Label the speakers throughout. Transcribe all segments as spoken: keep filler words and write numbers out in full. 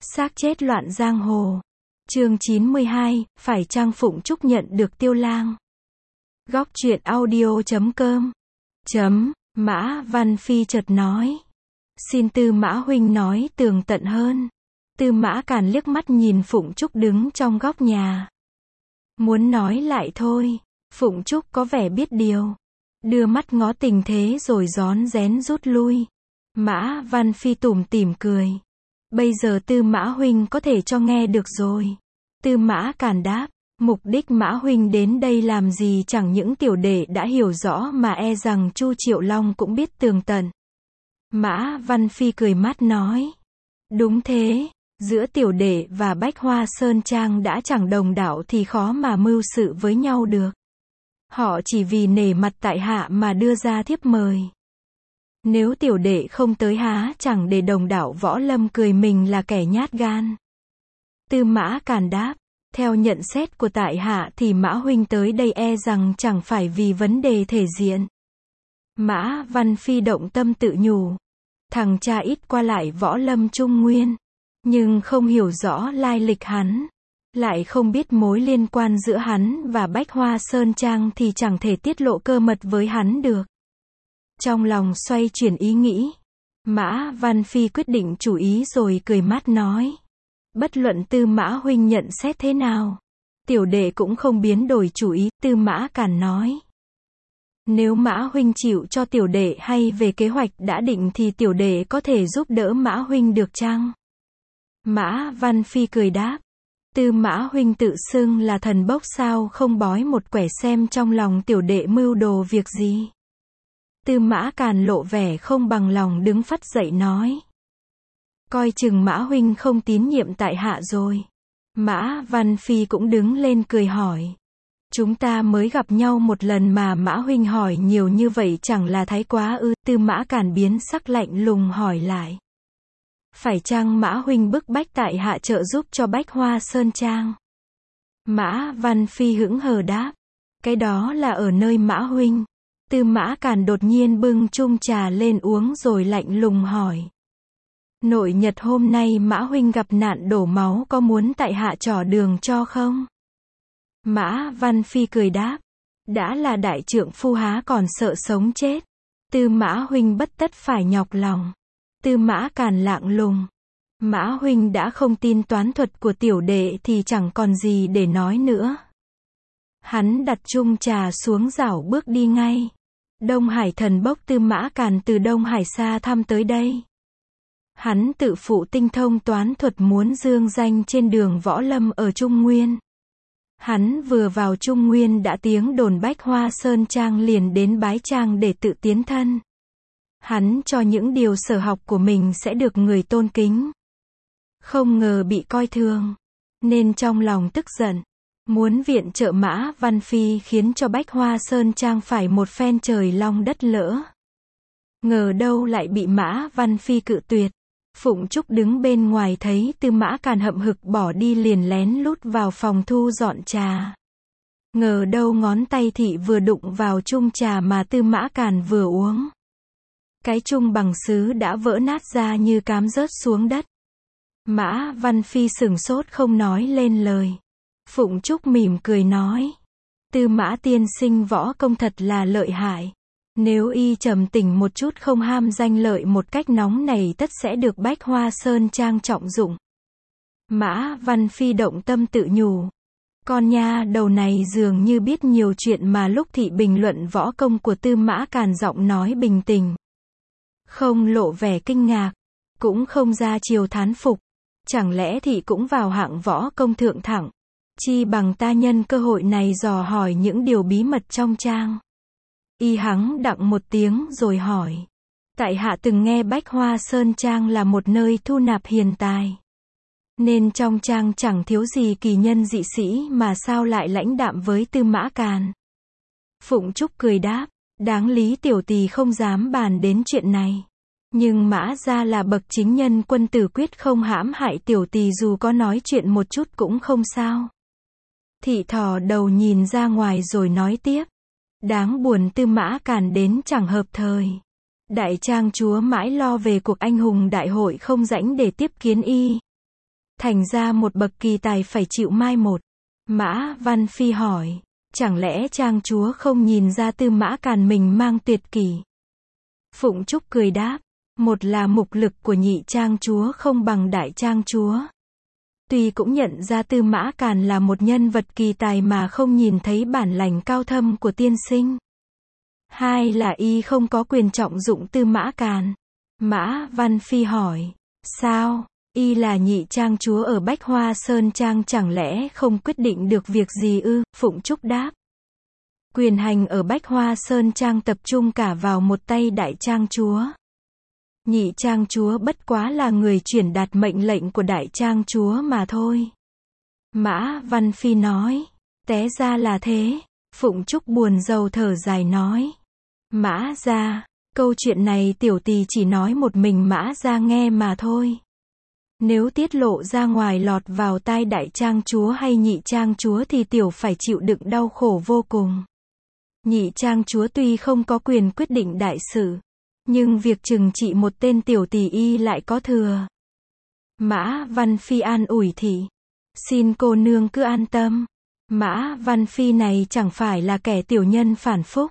Speaker 1: Xác chết loạn giang hồ. Chương chín mươi hai, phải chăng Phụng Trúc nhận được Tiêu Lang? Góc truyện audio chấm com. Chấm, Mã Văn Phi chợt nói. Xin Tư Mã huynh nói tường tận hơn. Tư Mã Càn liếc mắt nhìn Phụng Trúc đứng trong góc nhà. Muốn nói lại thôi. Phụng Trúc có vẻ biết điều. Đưa mắt ngó tình thế rồi rón rén rút lui. Mã Văn Phi tủm tỉm cười. Bây giờ Tư Mã huynh có thể cho nghe được rồi. Tư Mã Càn đáp. Mục đích Mã huynh đến đây làm gì chẳng những tiểu đệ đã hiểu rõ mà e rằng Chu Triệu Long cũng biết tường tận. Mã Văn Phi cười mát nói. Đúng thế, giữa tiểu đệ và Bách Hoa Sơn Trang đã chẳng đồng đạo thì khó mà mưu sự với nhau được. Họ chỉ vì nể mặt tại hạ mà đưa ra thiếp mời. Nếu tiểu đệ không tới há chẳng để đồng đạo Võ Lâm cười mình là kẻ nhát gan. Tư Mã Càn đáp. Theo nhận xét của tại hạ thì Mã huynh tới đây e rằng chẳng phải vì vấn đề thể diện. Mã Văn Phi động tâm tự nhủ. Thằng cha ít qua lại Võ Lâm Trung Nguyên. Nhưng không hiểu rõ lai lịch hắn. Lại không biết mối liên quan giữa hắn và Bách Hoa Sơn Trang thì chẳng thể tiết lộ cơ mật với hắn được. Trong lòng xoay chuyển ý nghĩ. Mã Văn Phi quyết định chủ ý rồi cười mát nói. Bất luận Tư Mã huynh nhận xét thế nào, tiểu đệ cũng không biến đổi chủ ý. Tư Mã Càn nói. Nếu Mã huynh chịu cho tiểu đệ hay về kế hoạch đã định thì tiểu đệ có thể giúp đỡ Mã huynh được chăng? Mã Văn Phi cười đáp. Tư Mã huynh tự xưng là thần bốc sao không bói một quẻ xem trong lòng tiểu đệ mưu đồ việc gì? Tư Mã Càn lộ vẻ không bằng lòng đứng phắt dậy nói. Coi chừng Mã huynh không tín nhiệm tại hạ rồi. Mã Văn Phi cũng đứng lên cười hỏi. Chúng ta mới gặp nhau một lần mà Mã huynh hỏi nhiều như vậy chẳng là thái quá ư? Tư Mã Càn biến sắc lạnh lùng hỏi lại. Phải chăng Mã huynh bức bách tại hạ trợ giúp cho Bách Hoa Sơn Trang? Mã Văn Phi hững hờ đáp. Cái đó là ở nơi Mã huynh. Tư Mã Càn đột nhiên bưng chung trà lên uống rồi lạnh lùng hỏi. Nội nhật hôm nay Mã huynh gặp nạn đổ máu có muốn tại hạ trỏ đường cho không? Mã Văn Phi cười đáp. Đã là đại trượng phu há còn sợ sống chết. Tư Mã huynh bất tất phải nhọc lòng. Tư Mã Càn lạng lùng. Mã huynh đã không tin toán thuật của tiểu đệ thì chẳng còn gì để nói nữa. Hắn đặt chung trà xuống rảo bước đi ngay. Đông Hải thần bốc Tư Mã Càn từ Đông Hải xa thăm tới đây. Hắn tự phụ tinh thông toán thuật muốn dương danh trên đường Võ Lâm ở Trung Nguyên. Hắn vừa vào Trung Nguyên đã tiếng đồn Bách Hoa Sơn Trang liền đến bái trang để tự tiến thân. Hắn cho những điều sở học của mình sẽ được người tôn kính. Không ngờ bị coi thường. Nên trong lòng tức giận. Muốn viện trợ Mã Văn Phi khiến cho Bách Hoa Sơn Trang phải một phen trời long đất lỡ. Ngờ đâu lại bị Mã Văn Phi cự tuyệt. Phụng Trúc đứng bên ngoài thấy Tư Mã Càn hậm hực bỏ đi liền lén lút vào phòng thu dọn trà. Ngờ đâu ngón tay thị vừa đụng vào chung trà mà Tư Mã Càn vừa uống. Cái chung bằng sứ đã vỡ nát ra như cám rớt xuống đất. Mã Văn Phi sửng sốt không nói lên lời. Phụng Trúc mỉm cười nói. Tư Mã tiên sinh võ công thật là lợi hại. Nếu y trầm tỉnh một chút không ham danh lợi một cách nóng này tất sẽ được Bách Hoa Sơn Trang trọng dụng. Mã Văn Phi động tâm tự nhủ. Con nha đầu này dường như biết nhiều chuyện mà lúc thị bình luận võ công của Tư Mã Càn giọng nói bình tình. Không lộ vẻ kinh ngạc. Cũng không ra chiều thán phục. Chẳng lẽ thị cũng vào hạng võ công thượng thẳng. Chi bằng ta nhân cơ hội này dò hỏi những điều bí mật trong trang. Y hắng đặng một tiếng rồi hỏi. Tại hạ từng nghe Bách Hoa Sơn Trang là một nơi thu nạp hiền tài. Nên trong trang chẳng thiếu gì kỳ nhân dị sĩ mà sao lại lãnh đạm với Tư Mã Càn. Phụng Trúc cười đáp. Đáng lý tiểu tỳ không dám bàn đến chuyện này. Nhưng Mã gia là bậc chính nhân quân tử quyết không hãm hại tiểu tỳ dù có nói chuyện một chút cũng không sao. Thị thò đầu nhìn ra ngoài rồi nói tiếp. Đáng buồn Tư Mã Càn đến chẳng hợp thời. Đại trang chúa mãi lo về cuộc anh hùng đại hội không rảnh để tiếp kiến y. thành ra một bậc kỳ tài phải chịu mai một. Mã Văn Phi hỏi, chẳng lẽ trang chúa không nhìn ra Tư Mã Càn mình mang tuyệt kỹ? Phụng Trúc cười đáp, một là mục lực của nhị trang chúa không bằng đại trang chúa. Tuy cũng nhận ra Tư Mã Càn là một nhân vật kỳ tài mà không nhìn thấy bản lĩnh cao thâm của tiên sinh. Hai là y không có quyền trọng dụng Tư Mã Càn. Mã Văn Phi hỏi, sao, y là nhị trang chúa ở Bách Hoa Sơn Trang chẳng lẽ không quyết định được việc gì ư? Phụng Trúc đáp, quyền hành ở Bách Hoa Sơn Trang tập trung cả vào một tay đại trang chúa. Nhị trang chúa bất quá là người truyền đạt mệnh lệnh của đại trang chúa mà thôi. Mã Văn Phi nói, té ra là thế. Phụng Trúc buồn rầu thở dài nói, Mã gia, câu chuyện này tiểu tỳ chỉ nói một mình Mã gia nghe mà thôi. Nếu tiết lộ ra ngoài lọt vào tai đại trang chúa hay nhị trang chúa thì tiểu phải chịu đựng đau khổ vô cùng. Nhị trang chúa tuy không có quyền quyết định đại sự, nhưng việc trừng trị một tên tiểu tỳ y lại có thừa. Mã Văn Phi an ủi thị, xin cô nương cứ an tâm. Mã Văn Phi này chẳng phải là kẻ tiểu nhân phản phúc.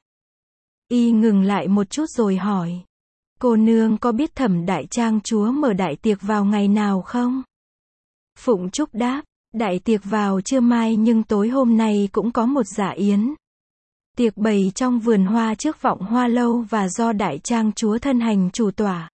Speaker 1: Y ngừng lại một chút rồi hỏi, cô nương có biết Thẩm đại trang chúa mở đại tiệc vào ngày nào không? Phụng Trúc đáp, đại tiệc vào trưa mai nhưng tối hôm nay cũng có một dạ yến. Tiệc bày trong vườn hoa trước Vọng Hoa lâu và do đại trang chúa thân hành chủ tọa.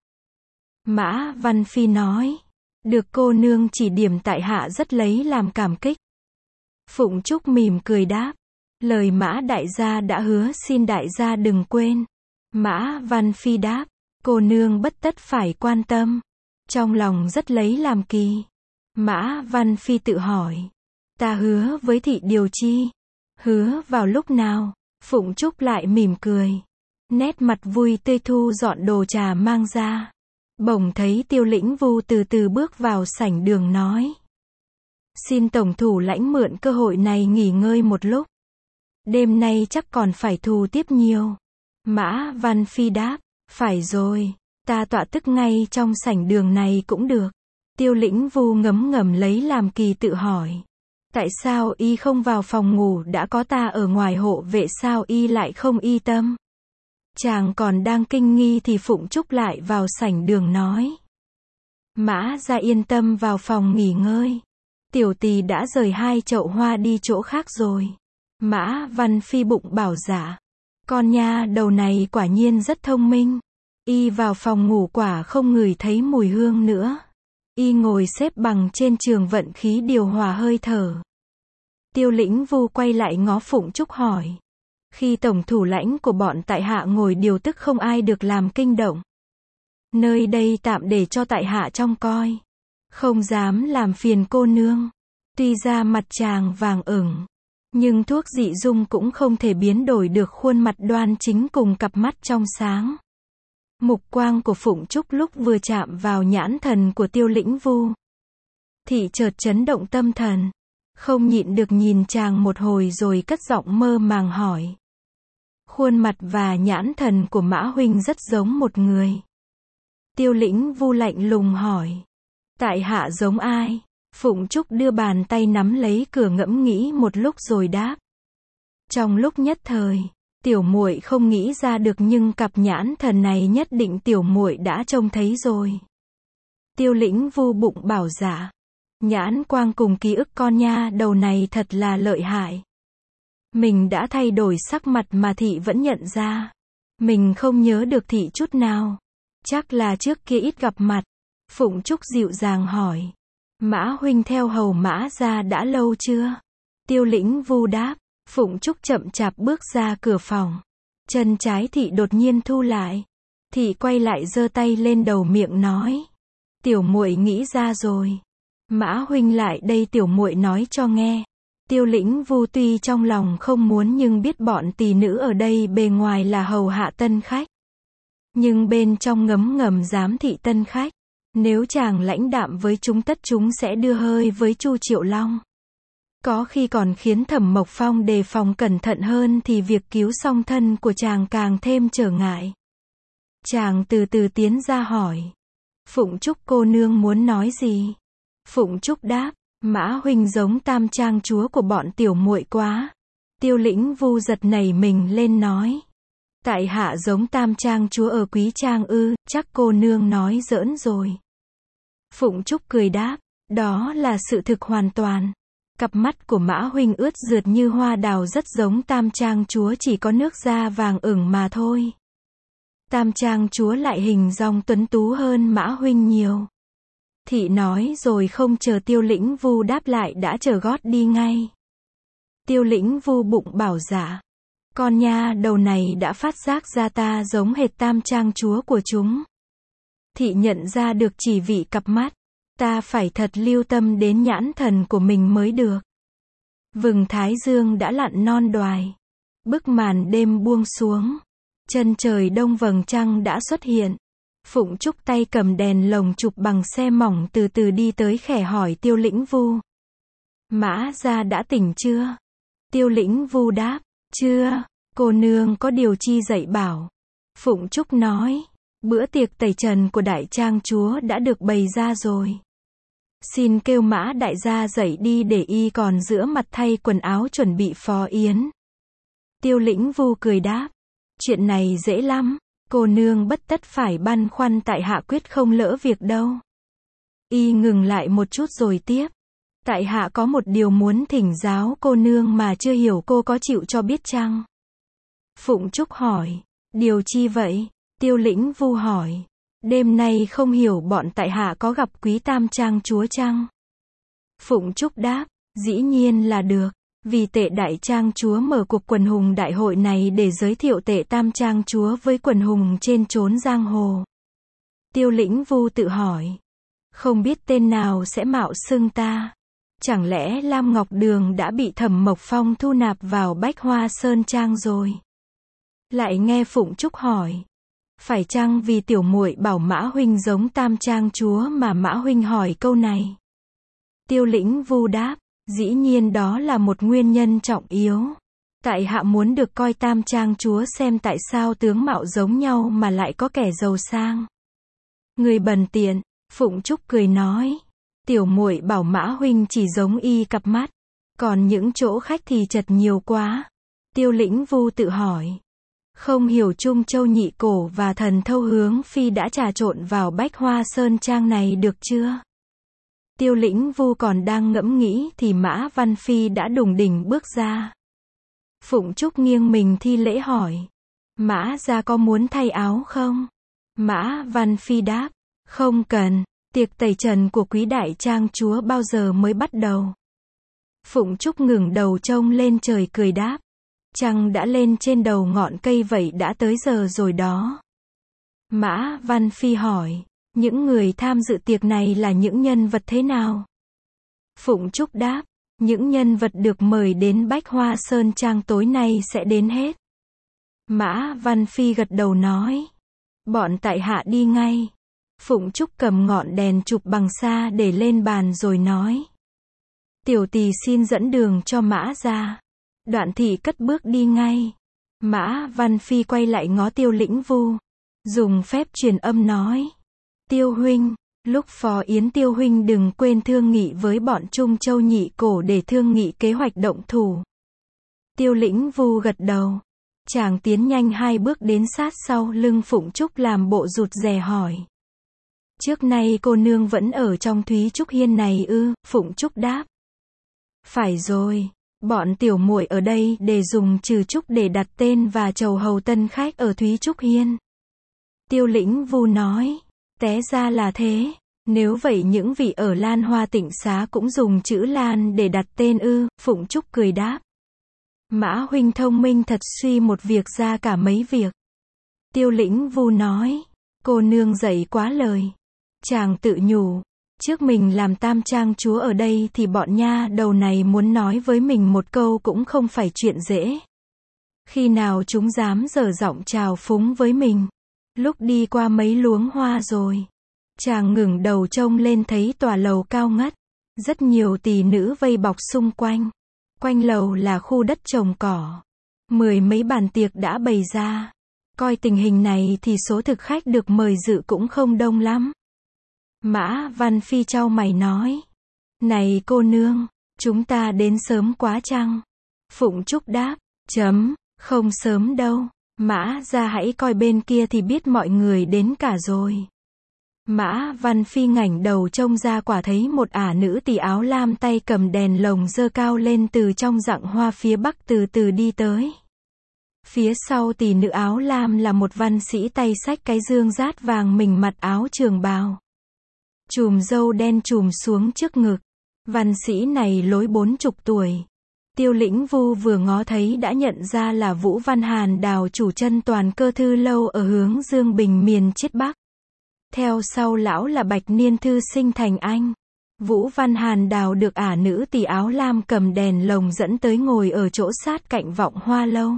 Speaker 1: Mã Văn Phi nói, được cô nương chỉ điểm tại hạ rất lấy làm cảm kích. Phụng Trúc mỉm cười đáp, lời Mã đại gia đã hứa xin đại gia đừng quên. Mã Văn Phi đáp, cô nương bất tất phải quan tâm. Trong lòng rất lấy làm kỳ. Mã Văn Phi tự hỏi, ta hứa với thị điều chi? Hứa vào lúc nào? Phụng Trúc lại mỉm cười, nét mặt vui tươi thu dọn đồ trà mang ra. Bỗng thấy Tiêu Lĩnh Vu từ từ bước vào sảnh đường nói, xin tổng thủ lãnh mượn cơ hội này nghỉ ngơi một lúc. Đêm nay chắc còn phải thù tiếp nhiều. Mã Văn Phi đáp, phải rồi, ta tọa tức ngay trong sảnh đường này cũng được. Tiêu Lĩnh Vu ngấm ngầm lấy làm kỳ tự hỏi, tại sao y không vào phòng ngủ, đã có ta ở ngoài hộ vệ sao y lại không y tâm? Chàng còn đang kinh nghi thì Phụng Trúc lại vào sảnh đường nói, Mã gia yên tâm vào phòng nghỉ ngơi. Tiểu tỳ đã rời hai chậu hoa đi chỗ khác rồi. Mã Văn Phi bụng bảo dạ, con nha đầu này quả nhiên rất thông minh. Y vào phòng ngủ quả không ngửi thấy mùi hương nữa. Y ngồi xếp bằng trên giường vận khí điều hòa hơi thở. Tiêu Lĩnh Vu quay lại ngó Phụng Trúc hỏi, khi tổng thủ lãnh của bọn tại hạ ngồi điều tức không ai được làm kinh động. Nơi đây tạm để cho tại hạ trông coi, không dám làm phiền cô nương. Tuy ra mặt chàng vàng ửng, nhưng thuốc dị dung cũng không thể biến đổi được khuôn mặt đoan chính cùng cặp mắt trong sáng. Mục quang của Phụng Trúc lúc vừa chạm vào nhãn thần của Tiêu Lĩnh Vu, thị chợt chấn động tâm thần, không nhịn được nhìn chàng một hồi rồi cất giọng mơ màng hỏi, khuôn mặt và nhãn thần của Mã huynh rất giống một người. Tiêu Lĩnh Vu lạnh lùng hỏi, tại hạ giống ai? Phụng Trúc đưa bàn tay nắm lấy cửa ngẫm nghĩ một lúc rồi đáp, trong lúc nhất thời, tiểu muội không nghĩ ra được nhưng cặp nhãn thần này nhất định tiểu muội đã trông thấy rồi. Tiêu Lĩnh Vu bụng bảo dạ, nhãn quang cùng ký ức con nha đầu này thật là lợi hại. Mình đã thay đổi sắc mặt mà thị vẫn nhận ra. Mình không nhớ được thị chút nào. Chắc là trước kia ít gặp mặt. Phụng Trúc dịu dàng hỏi, Mã huynh theo hầu Mã gia đã lâu chưa? Tiêu Lĩnh Vu đáp. Phụng Trúc chậm chạp bước ra cửa phòng. Chân trái thị đột nhiên thu lại. Thị quay lại giơ tay lên đầu miệng nói, tiểu muội nghĩ ra rồi. Mã huynh lại đây tiểu muội nói cho nghe. Tiêu Lĩnh Vu tuy trong lòng không muốn nhưng biết bọn tỳ nữ ở đây bề ngoài là hầu hạ tân khách, nhưng bên trong ngấm ngầm giám thị tân khách. Nếu chàng lãnh đạm với chúng tất chúng sẽ đưa hơi với Chu Triệu Long. Có khi còn khiến Thẩm Mộc Phong đề phòng cẩn thận hơn thì việc cứu song thân của chàng càng thêm trở ngại. Chàng từ từ tiến ra hỏi, Phụng Trúc cô nương muốn nói gì? Phụng Trúc đáp, Mã huynh giống tam trang chúa của bọn tiểu muội quá. Tiêu Lĩnh Vu giật nảy mình lên nói. Tại hạ giống tam trang chúa ở Quý Trang ư, chắc cô nương nói giỡn rồi. Phụng Trúc cười đáp, đó là sự thực hoàn toàn. Cặp mắt của Mã huynh ướt rượt như hoa đào rất giống tam trang chúa, chỉ có nước da vàng ửng mà thôi. Tam trang chúa lại hình dong tuấn tú hơn Mã huynh nhiều. Thị nói rồi không chờ Tiêu Lĩnh Vu đáp lại đã trở gót đi ngay. Tiêu Lĩnh Vu bụng bảo dạ. Con nha đầu này đã phát giác ra ta giống hệt tam trang chúa của chúng. Thị nhận ra được chỉ vì cặp mắt. Ta phải thật lưu tâm đến nhãn thần của mình mới được. Vầng thái dương đã lặn non đoài. Bức màn đêm buông xuống. Chân trời đông vầng trăng đã xuất hiện. Phụng Trúc tay cầm đèn lồng chụp bằng xe mỏng từ từ đi tới khẽ hỏi Tiêu Lĩnh Vu. Mã gia đã tỉnh chưa? Tiêu Lĩnh Vu đáp, chưa, cô nương có điều chi dạy bảo. Phụng Trúc nói, bữa tiệc tẩy trần của đại trang chúa đã được bày ra rồi. Xin kêu Mã đại gia dậy đi để y còn rửa mặt thay quần áo chuẩn bị phó yến. Tiêu Lĩnh Vu cười đáp, chuyện này dễ lắm, cô nương bất tất phải băn khoăn, tại hạ quyết không lỡ việc đâu. Y ngừng lại một chút rồi tiếp, tại hạ có một điều muốn thỉnh giáo cô nương mà chưa hiểu, cô có chịu cho biết chăng? Phụng Trúc hỏi, điều chi vậy? Tiêu Lĩnh Vu hỏi, đêm nay không hiểu bọn tại hạ có gặp quý tam trang chúa chăng? Phụng Trúc đáp, dĩ nhiên là được, vì Tệ đại trang chúa mở cuộc quần hùng đại hội này để giới thiệu Tệ tam trang chúa với quần hùng trên chốn giang hồ. Tiêu Lĩnh Vu tự hỏi, không biết tên nào sẽ mạo xưng ta? Chẳng lẽ Lam Ngọc Đường đã bị Thẩm Mộc Phong thu nạp vào Bách Hoa Sơn Trang rồi? Lại nghe Phụng Trúc hỏi, phải chăng vì tiểu muội bảo Mã huynh giống tam trang chúa mà Mã huynh hỏi câu này? Tiêu Lĩnh Vu đáp, dĩ nhiên đó là một nguyên nhân trọng yếu. Tại hạ muốn được coi tam trang chúa xem tại sao tướng mạo giống nhau mà lại có kẻ giàu sang, người bần tiện. Phụng Trúc cười nói, tiểu muội bảo Mã huynh chỉ giống y cặp mắt, còn những chỗ khách thì chật nhiều quá. Tiêu Lĩnh Vu tự hỏi, không hiểu Trung Châu Nhị Cổ và Thần Thâu Hướng Phi đã trà trộn vào Bách Hoa Sơn Trang này được chưa? Tiêu Lĩnh Vu còn đang ngẫm nghĩ thì Mã Văn Phi đã đùng đỉnh bước ra. Phụng Trúc nghiêng mình thi lễ hỏi, Mã gia có muốn thay áo không? Mã Văn Phi đáp, không cần, tiệc tẩy trần của quý đại trang chúa bao giờ mới bắt đầu? Phụng Trúc ngẩng đầu trông lên trời cười đáp, trăng đã lên trên đầu ngọn cây vậy đã tới giờ rồi đó. Mã Văn Phi hỏi, những người tham dự tiệc này là những nhân vật thế nào? Phụng Trúc đáp, những nhân vật được mời đến Bách Hoa Sơn Trang tối nay sẽ đến hết. Mã Văn Phi gật đầu nói, bọn tại hạ đi ngay. Phụng Trúc cầm ngọn đèn chụp bằng xa để lên bàn rồi nói, tiểu tỳ xin dẫn đường cho Mã gia. Đoạn thị cất bước đi ngay. Mã Văn Phi quay lại ngó Tiêu Lĩnh Vu, dùng phép truyền âm nói, Tiêu huynh, lúc phó yến Tiêu huynh đừng quên thương nghị với bọn Trung Châu Nhị Cổ để thương nghị kế hoạch động thủ. Tiêu Lĩnh Vu gật đầu. Chàng tiến nhanh hai bước đến sát sau lưng Phụng Trúc làm bộ rụt rè hỏi, trước nay cô nương vẫn ở trong Thúy Trúc Hiên này ư? Phụng Trúc đáp, phải rồi, bọn tiểu muội ở đây để dùng trừ trúc để đặt tên và chầu hầu tân khách ở Thúy Trúc Hiên. Tiêu Lĩnh Vu nói, té ra là thế, nếu vậy những vị ở Lan Hoa Tịnh Xá cũng dùng chữ Lan để đặt tên ư? Phụng Trúc cười đáp, Mã huynh thông minh thật, suy một việc ra cả mấy việc. Tiêu Lĩnh Vu nói, cô nương dạy quá lời. Chàng tự nhủ, trước mình làm tam trang chúa ở đây thì bọn nha đầu này muốn nói với mình một câu cũng không phải chuyện dễ. Khi nào chúng dám dở giọng chào phúng với mình? Lúc đi qua mấy luống hoa rồi, chàng ngẩng đầu trông lên thấy tòa lầu cao ngất, rất nhiều tỷ nữ vây bọc xung quanh. Quanh lầu là khu đất trồng cỏ, mười mấy bàn tiệc đã bày ra. Coi tình hình này thì số thực khách được mời dự cũng không đông lắm. Mã Văn Phi chau mày nói, Này cô nương, chúng ta đến sớm quá chăng? Phụng Trúc đáp, chấm, không sớm đâu. Mã ra hãy coi bên kia thì biết mọi người đến cả rồi. Mã Văn Phi ngẩng đầu trông ra quả thấy một ả nữ tỳ áo lam tay cầm đèn lồng giơ cao lên từ trong rặng hoa phía bắc từ từ đi tới. Phía sau tỷ nữ áo lam là một văn sĩ tay xách cái dương rát vàng, mình mặc áo trường bào, chùm râu đen chùm xuống trước ngực. Văn sĩ này lối bốn chục tuổi. Tiêu Lĩnh Vu vừa ngó thấy đã nhận ra là Vũ Văn Hàn Đào, chủ chân Toàn Cơ Thư Lâu ở hướng Dương Bình miền Chiết Bắc. Theo sau lão là Bạch Niên Thư Sinh Thành Anh. Vũ Văn Hàn Đào được ả nữ tỳ áo lam cầm đèn lồng dẫn tới ngồi ở chỗ sát cạnh vọng hoa lâu.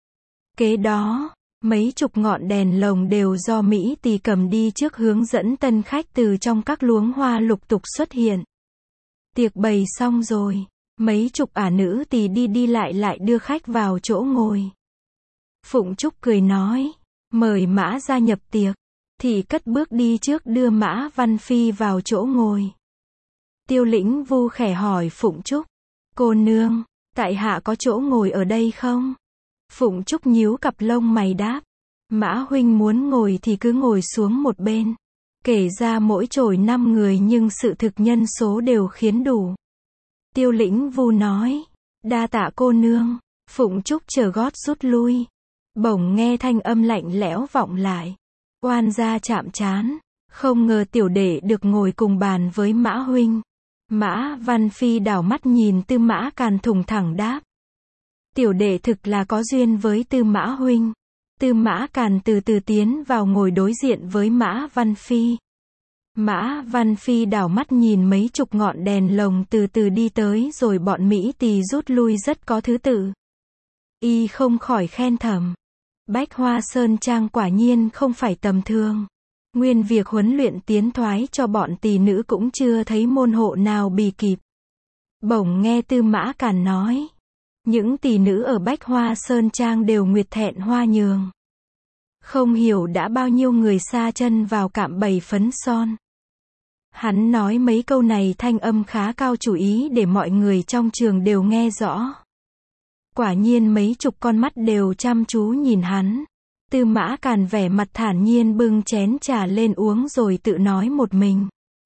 Speaker 1: Kế đó, mấy chục ngọn đèn lồng đều do Mỹ tỳ cầm đi trước hướng dẫn tân khách từ trong các luống hoa lục tục xuất hiện. Tiệc bày xong rồi, mấy chục ả nữ tỳ đi đi lại lại đưa khách vào chỗ ngồi. Phụng Trúc cười nói, mời Mã gia nhập tiệc, thì cất bước đi trước đưa Mã Văn Phi vào chỗ ngồi. Tiêu Lĩnh Vu khẽ hỏi Phụng Trúc, cô nương, tại hạ có chỗ ngồi ở đây không? Phụng Trúc nhíu cặp lông mày đáp, Mã huynh muốn ngồi thì cứ ngồi xuống một bên. Kể ra mỗi chổi năm người nhưng sự thực nhân số đều khiến đủ. Tiêu Lĩnh Vu nói, đa tạ cô nương. Phụng Trúc chờ gót rút lui. Bỗng nghe thanh âm lạnh lẽo vọng lại. Oan gia chạm trán, không ngờ tiểu đệ được ngồi cùng bàn với Mã huynh. Mã Văn Phi đảo mắt nhìn Tư Mã Càn thủng thẳng đáp, tiểu đệ thực là có duyên với Tư Mã huynh. Tư Mã Càn từ từ tiến vào ngồi đối diện với Mã Văn Phi. Mã Văn Phi đảo mắt nhìn mấy chục ngọn đèn lồng từ từ đi tới rồi bọn Mỹ tỳ rút lui rất có thứ tự. Y không khỏi khen thầm, Bách Hoa Sơn Trang quả nhiên không phải tầm thường. Nguyên việc huấn luyện tiến thoái cho bọn tỳ nữ cũng chưa thấy môn hộ nào bì kịp. Bỗng nghe Tư Mã Càn nói, những tỳ nữ ở Bách Hoa Sơn Trang đều nguyệt thẹn hoa nhường. Không hiểu đã bao nhiêu người sa chân vào cạm bẫy phấn son. Hắn nói mấy câu này thanh âm khá cao, chủ ý để mọi người trong trường đều nghe rõ. Quả nhiên mấy chục con mắt đều chăm chú nhìn hắn. Tư Mã Càn vẻ mặt thản nhiên bưng chén trà lên uống rồi tự nói một mình.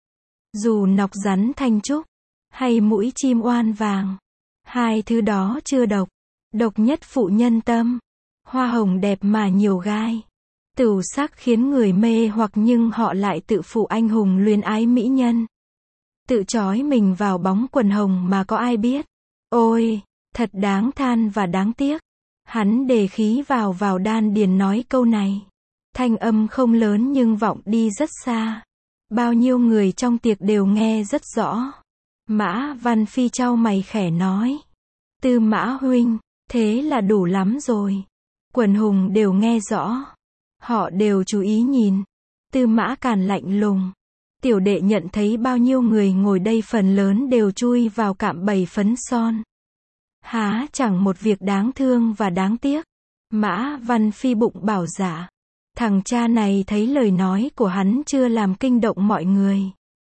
Speaker 1: Dù nọc rắn thanh trúc, hay mũi chim oan vàng, hai thứ đó chưa độc. Độc nhất phụ nhân tâm. Hoa hồng đẹp mà nhiều gai. Tửu sắc khiến người mê hoặc nhưng họ lại tự phụ anh hùng luyến ái mỹ nhân. Tự trói mình vào bóng quần hồng mà có ai biết. Ôi, thật đáng than và đáng tiếc. Hắn đề khí vào vào đan điền nói câu này. Thanh âm không lớn nhưng vọng đi rất xa. Bao nhiêu người trong tiệc đều nghe rất rõ. Mã Văn Phi chau mày khẽ nói, Tư Mã huynh, thế là đủ lắm rồi. Quần hùng đều nghe rõ. Họ đều chú ý nhìn. Tư Mã Càn lạnh lùng. Tiểu đệ nhận thấy bao nhiêu người ngồi đây phần lớn đều chui vào cạm bẫy phấn son. Há chẳng một việc đáng thương và đáng tiếc. Mã Văn Phi bụng bảo dạ. Thằng cha này thấy lời nói của hắn chưa làm kinh động mọi người.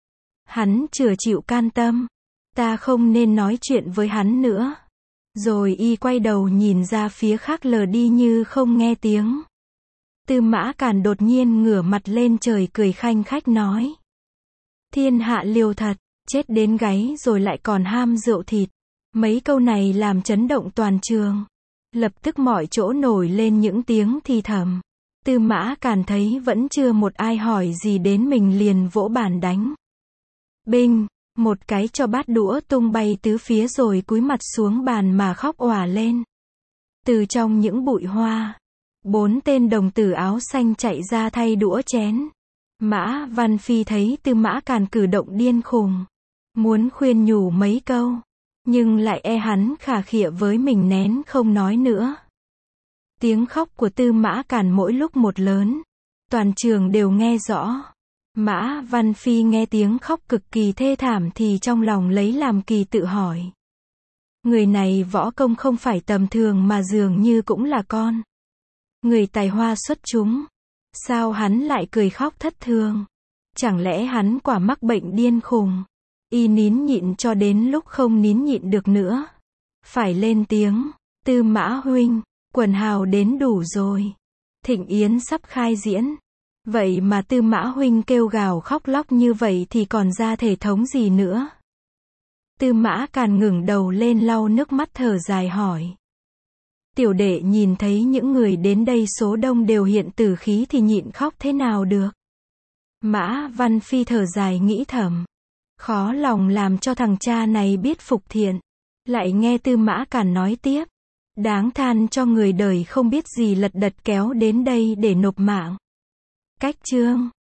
Speaker 1: Hắn chưa chịu can tâm. Ta không nên nói chuyện với hắn nữa. Rồi y quay đầu nhìn ra phía khác lờ đi như không nghe tiếng. Tư Mã Càn đột nhiên ngửa mặt lên trời cười khanh khách nói, thiên hạ liều thật, chết đến gáy rồi lại còn ham rượu thịt. Mấy câu này làm chấn động toàn trường. Lập tức mọi chỗ nổi lên những tiếng thì thầm. Tư Mã Càn thấy vẫn chưa một ai hỏi gì đến mình liền vỗ bàn đánh. Binh, một cái cho bát đũa tung bay tứ phía rồi cúi mặt xuống bàn mà khóc òa lên. Từ trong những bụi hoa, bốn tên đồng tử áo xanh chạy ra thay đũa chén. Mã Văn Phi thấy Tư Mã Càn cử động điên khùng, muốn khuyên nhủ mấy câu, nhưng lại e hắn khả khịa với mình nén không nói nữa. Tiếng khóc của Tư Mã Càn mỗi lúc một lớn, toàn trường đều nghe rõ. Mã Văn Phi nghe tiếng khóc cực kỳ thê thảm thì trong lòng lấy làm kỳ, tự hỏi, người này võ công không phải tầm thường mà dường như cũng là con người tài hoa xuất chúng. Sao hắn lại cười khóc thất thường? Chẳng lẽ hắn quả mắc bệnh điên khùng? Y nín nhịn cho đến lúc không nín nhịn được nữa. Phải lên tiếng, Tư Mã huynh, quần hào đến đủ rồi. Thịnh yến sắp khai diễn. Vậy mà Tư Mã huynh kêu gào khóc lóc như vậy thì còn ra thể thống gì nữa? Tư Mã Càn ngẩng đầu lên lau nước mắt thở dài hỏi. Tiểu đệ nhìn thấy những người đến đây số đông đều hiện tử khí thì nhịn khóc thế nào được? Mã Văn Phi thở dài nghĩ thầm. Khó lòng làm cho thằng cha này biết phục thiện. Lại nghe Tư Mã Càn nói tiếp. Đáng than cho người đời không biết gì lật đật kéo đến đây để nộp mạng. Cách chương